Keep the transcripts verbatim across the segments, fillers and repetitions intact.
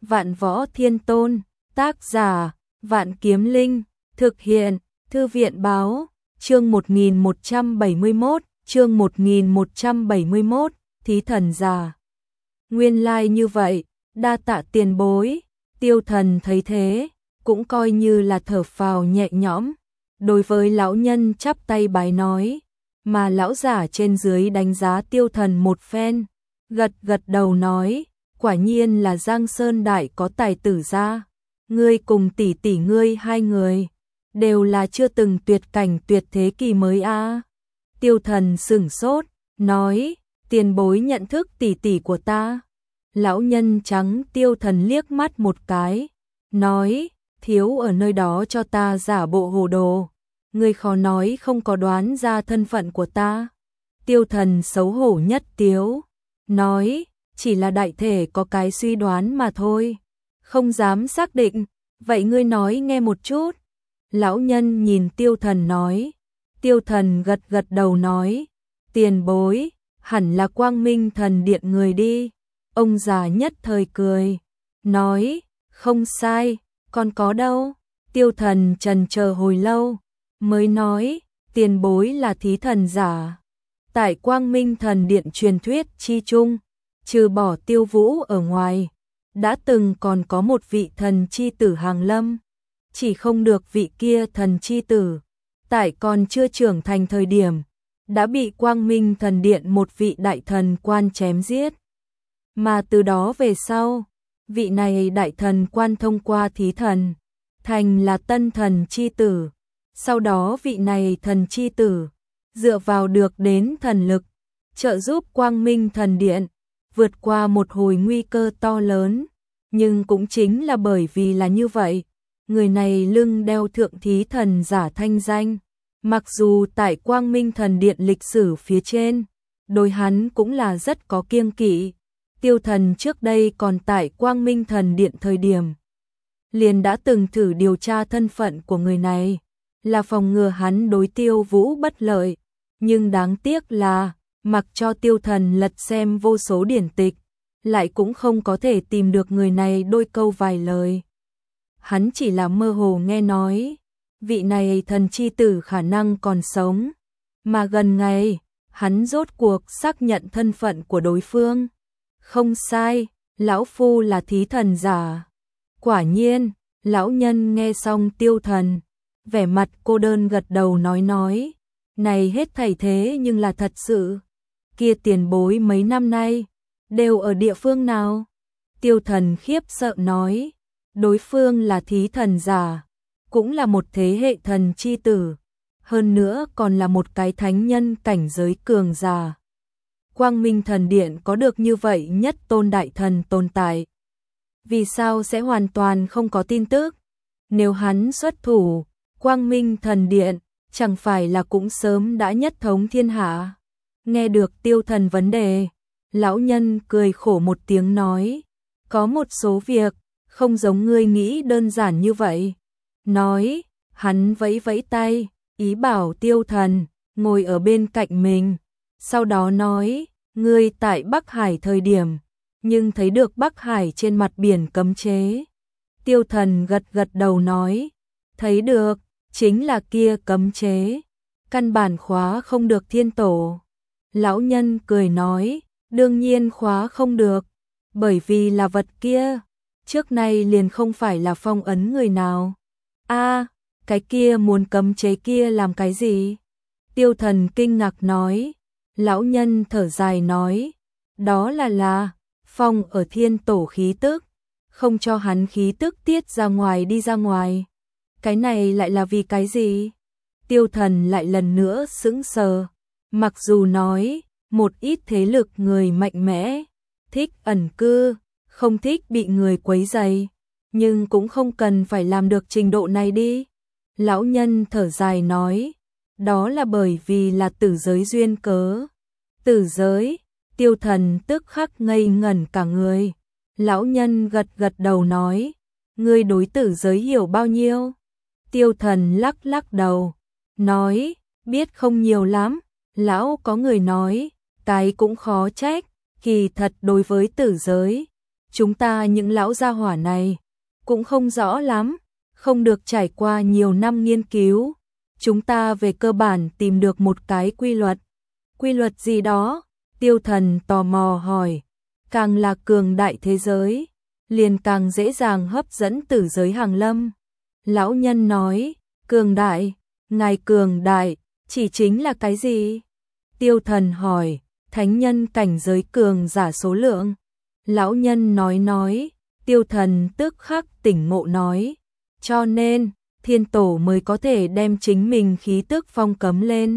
Vạn Võ Thiên Tôn, tác giả, Vạn Kiếm Linh, thực hiện, Thư viện báo, chương một nghìn một trăm bảy mươi mốt, chương một nghìn một trăm bảy mươi mốt, thí thần giả. Nguyên lai like như vậy, đa tạ tiền bối, Tiêu Thần thấy thế, cũng coi như là thở phào nhẹ nhõm, đối với lão nhân chắp tay bái nói, mà lão giả trên dưới đánh giá Tiêu Thần một phen, gật gật đầu nói, quả nhiên là Giang Sơn Đại có tài tử ra, ngươi cùng tỷ tỷ ngươi hai người, đều là chưa từng tuyệt cảnh tuyệt thế kỳ mới a. À. Tiêu Thần sửng sốt, nói, tiền bối nhận thức tỷ tỷ của ta. Lão nhân trắng Tiêu Thần liếc mắt một cái, nói, thiếu ở nơi đó cho ta giả bộ hồ đồ, ngươi khó nói không có đoán ra thân phận của ta. Tiêu Thần xấu hổ nhất tiếu, nói, chỉ là đại thể có cái suy đoán mà thôi, không dám xác định, vậy ngươi nói nghe một chút. Lão nhân nhìn Tiêu Thần nói, Tiêu Thần gật gật đầu nói, tiền bối, hẳn là Quang Minh Thần Điện người đi. Ông già nhất thời cười, nói, không sai, còn có đâu. Tiêu Thần trần chờ hồi lâu, mới nói, tiền bối là thí thần giả. Tại Quang Minh Thần Điện truyền thuyết chi chung, trừ bỏ Tiêu Vũ ở ngoài, đã từng còn có một vị thần chi tử hàng lâm, chỉ không được vị kia thần chi tử, tại còn chưa trưởng thành thời điểm, đã bị Quang Minh Thần Điện một vị đại thần quan chém giết. Mà từ đó về sau, vị này đại thần quan thông qua thí thần, thành là tân thần chi tử. Sau đó vị này thần chi tử, dựa vào được đến thần lực, trợ giúp Quang Minh Thần Điện, vượt qua một hồi nguy cơ to lớn. Nhưng cũng chính là bởi vì là như vậy, người này lưng đeo thượng thí thần giả thanh danh. Mặc dù tại Quang Minh Thần Điện lịch sử phía trên, đối hắn cũng là rất có kiêng kỵ. Tiêu Thần trước đây còn tại Quang Minh Thần Điện thời điểm, liền đã từng thử điều tra thân phận của người này, là phòng ngừa hắn đối Tiêu Vũ bất lợi. Nhưng đáng tiếc là, mặc cho Tiêu Thần lật xem vô số điển tịch, lại cũng không có thể tìm được người này đôi câu vài lời. Hắn chỉ là mơ hồ nghe nói, vị này thần chi tử khả năng còn sống, mà gần ngày, hắn rốt cuộc xác nhận thân phận của đối phương. Không sai, lão phu là thí thần giả. Quả nhiên, lão nhân nghe xong Tiêu Thần, vẻ mặt cô đơn gật đầu nói nói, này hết thảy thế nhưng là thật sự. Kia tiền bối mấy năm nay, đều ở địa phương nào? Tiêu Thần khiếp sợ nói, đối phương là thí thần giả, cũng là một thế hệ thần chi tử, hơn nữa còn là một cái thánh nhân cảnh giới cường giả. Quang Minh Thần Điện có được như vậy nhất tôn đại thần tồn tại, vì sao sẽ hoàn toàn không có tin tức? Nếu hắn xuất thủ, Quang Minh Thần Điện chẳng phải là cũng sớm đã nhất thống thiên hạ? Nghe được Tiêu Thần vấn đề, lão nhân cười khổ một tiếng nói, có một số việc không giống ngươi nghĩ đơn giản như vậy. Nói, hắn vẫy vẫy tay, ý bảo Tiêu Thần ngồi ở bên cạnh mình, sau đó nói, ngươi tại Bắc Hải thời điểm, nhưng thấy được Bắc Hải trên mặt biển cấm chế. Tiêu Thần gật gật đầu nói, thấy được, chính là kia cấm chế, căn bản khóa không được thiên tổ. Lão nhân cười nói, đương nhiên khóa không được, bởi vì là vật kia, trước nay liền không phải là phong ấn người nào. A, cái kia muốn cấm chế kia làm cái gì? Tiêu Thần kinh ngạc nói. Lão nhân thở dài nói, đó là là, phong ở thiên tổ khí tức, không cho hắn khí tức tiết ra ngoài đi ra ngoài. Cái này lại là vì cái gì? Tiêu Thần lại lần nữa sững sờ, mặc dù nói, một ít thế lực người mạnh mẽ, thích ẩn cư, không thích bị người quấy rầy, nhưng cũng không cần phải làm được trình độ này đi. Lão nhân thở dài nói, đó là bởi vì là tử giới duyên cớ. Tử giới? Tiêu Thần tức khắc ngây ngẩn cả người. Lão nhân gật gật đầu nói, ngươi đối tử giới hiểu bao nhiêu? Tiêu Thần lắc lắc đầu, nói, biết không nhiều lắm. Lão có người nói, cái cũng khó trách, kỳ thật đối với tử giới, chúng ta những lão gia hỏa này cũng không rõ lắm, không được trải qua nhiều năm nghiên cứu. Chúng ta về cơ bản tìm được một cái quy luật. Quy luật gì đó? Tiêu Thần tò mò hỏi. Càng là cường đại thế giới, liền càng dễ dàng hấp dẫn tử giới hàng lâm. Lão nhân nói, cường đại, ngài cường đại, chỉ chính là cái gì? Tiêu Thần hỏi, thánh nhân cảnh giới cường giả số lượng. Lão nhân nói nói, Tiêu Thần tức khắc tỉnh ngộ nói, cho nên, thiên tổ mới có thể đem chính mình khí tức phong cấm lên.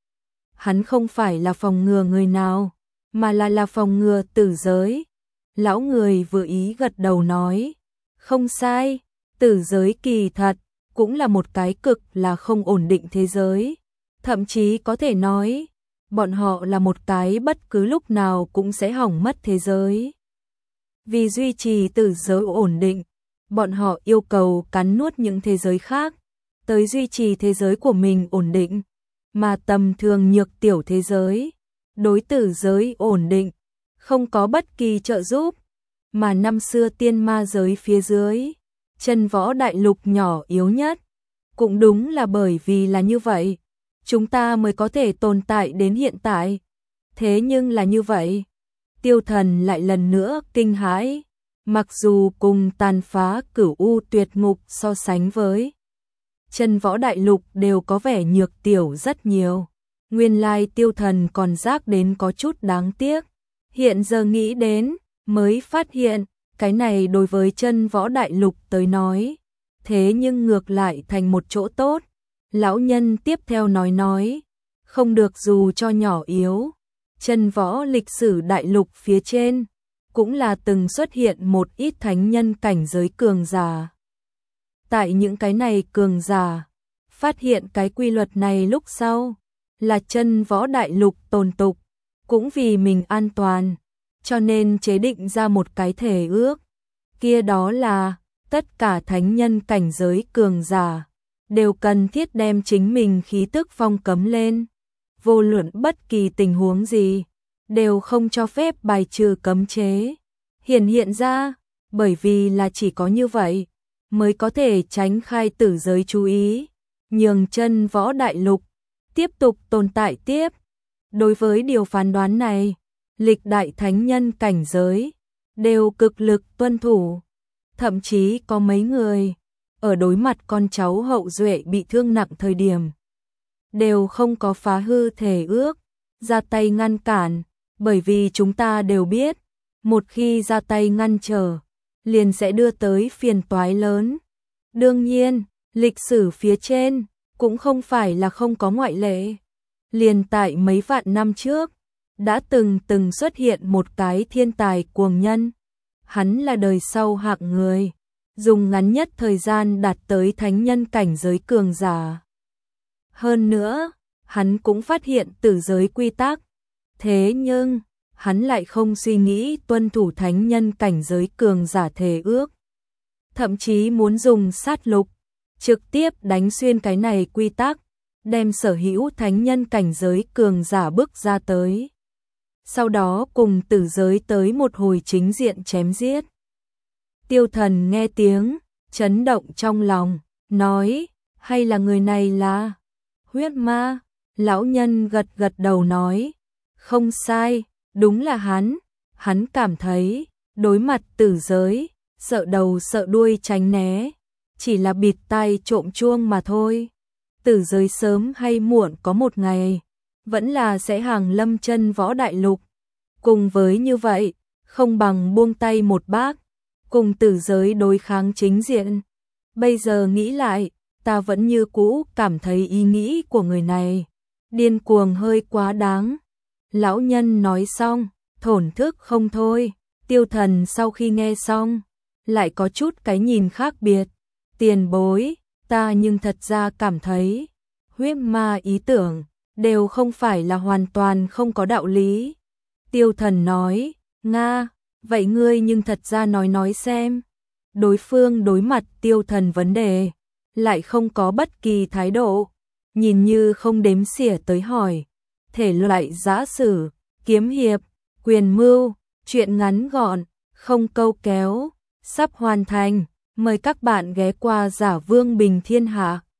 Hắn không phải là phòng ngừa người nào, mà là là phòng ngừa tử giới. Lão người vừa ý gật đầu nói, không sai, tử giới kỳ thật, cũng là một cái cực là không ổn định thế giới. Thậm chí có thể nói, bọn họ là một cái bất cứ lúc nào cũng sẽ hỏng mất thế giới. Vì duy trì tử giới ổn định, bọn họ yêu cầu cắn nuốt những thế giới khác, tới duy trì thế giới của mình ổn định, mà tầm thường nhược tiểu thế giới, đối tử giới ổn định, không có bất kỳ trợ giúp, mà năm xưa tiên ma giới phía dưới, chân võ đại lục nhỏ yếu nhất. Cũng đúng là bởi vì là như vậy, chúng ta mới có thể tồn tại đến hiện tại. Thế nhưng là như vậy, Tiêu Thần lại lần nữa kinh hãi, mặc dù cùng tàn phá cửu u tuyệt ngục so sánh với chân võ đại lục đều có vẻ nhược tiểu rất nhiều. Nguyên lai Tiêu Thần còn giác đến có chút đáng tiếc. Hiện giờ nghĩ đến, mới phát hiện, cái này đối với chân võ đại lục tới nói. Thế nhưng ngược lại thành một chỗ tốt. Lão nhân tiếp theo nói nói, không được dù cho nhỏ yếu. Chân võ lịch sử đại lục phía trên, cũng là từng xuất hiện một ít thánh nhân cảnh giới cường giả. Tại những cái này cường giả, phát hiện cái quy luật này lúc sau, là chân võ đại lục tồn tục, cũng vì mình an toàn, cho nên chế định ra một cái thể ước. Kia đó là, tất cả thánh nhân cảnh giới cường giả, đều cần thiết đem chính mình khí tức phong cấm lên. Vô luận bất kỳ tình huống gì, đều không cho phép bài trừ cấm chế. Hiển hiện ra, bởi vì là chỉ có như vậy, mới có thể tránh khai tử giới chú ý, nhường chân võ đại lục tiếp tục tồn tại tiếp. Đối với điều phán đoán này, lịch đại thánh nhân cảnh giới đều cực lực tuân thủ, thậm chí có mấy người ở đối mặt con cháu hậu duệ bị thương nặng thời điểm, đều không có phá hư thể ước, ra tay ngăn cản, bởi vì chúng ta đều biết, một khi ra tay ngăn trở, liền sẽ đưa tới phiền toái lớn. Đương nhiên, lịch sử phía trên cũng không phải là không có ngoại lệ. Liền tại mấy vạn năm trước, đã từng từng xuất hiện một cái thiên tài cuồng nhân. Hắn là đời sau hạng người, dùng ngắn nhất thời gian đạt tới thánh nhân cảnh giới cường giả. Hơn nữa, hắn cũng phát hiện tử giới quy tắc. Thế nhưng, hắn lại không suy nghĩ tuân thủ thánh nhân cảnh giới cường giả thề ước. Thậm chí muốn dùng sát lục, trực tiếp đánh xuyên cái này quy tắc, đem sở hữu thánh nhân cảnh giới cường giả bước ra tới. Sau đó cùng tử giới tới một hồi chính diện chém giết. Tiêu Thần nghe tiếng, chấn động trong lòng, nói, hay là người này là huyết ma? Lão nhân gật gật đầu nói, không sai, đúng là hắn. Hắn cảm thấy, đối mặt tử giới, sợ đầu sợ đuôi tránh né, chỉ là bịt tai trộm chuông mà thôi. Tử giới sớm hay muộn có một ngày, vẫn là sẽ hàng lâm chân võ đại lục. Cùng với như vậy, không bằng buông tay một bác, cùng tử giới đối kháng chính diện. Bây giờ nghĩ lại, ta vẫn như cũ cảm thấy ý nghĩ của người này điên cuồng hơi quá đáng. Lão nhân nói xong, thổn thức không thôi. Tiêu Thần sau khi nghe xong, lại có chút cái nhìn khác biệt. Tiền bối, ta nhưng thật ra cảm thấy, huyết ma ý tưởng, đều không phải là hoàn toàn không có đạo lý. Tiêu Thần nói, Nga, vậy ngươi nhưng thật ra nói nói xem. Đối phương đối mặt Tiêu Thần vấn đề, lại không có bất kỳ thái độ, nhìn như không đếm xỉa tới hỏi. Thể loại giã sử, kiếm hiệp, quyền mưu, chuyện ngắn gọn, không câu kéo, sắp hoàn thành, mời các bạn ghé qua Giả Vương Bình Thiên Hạ.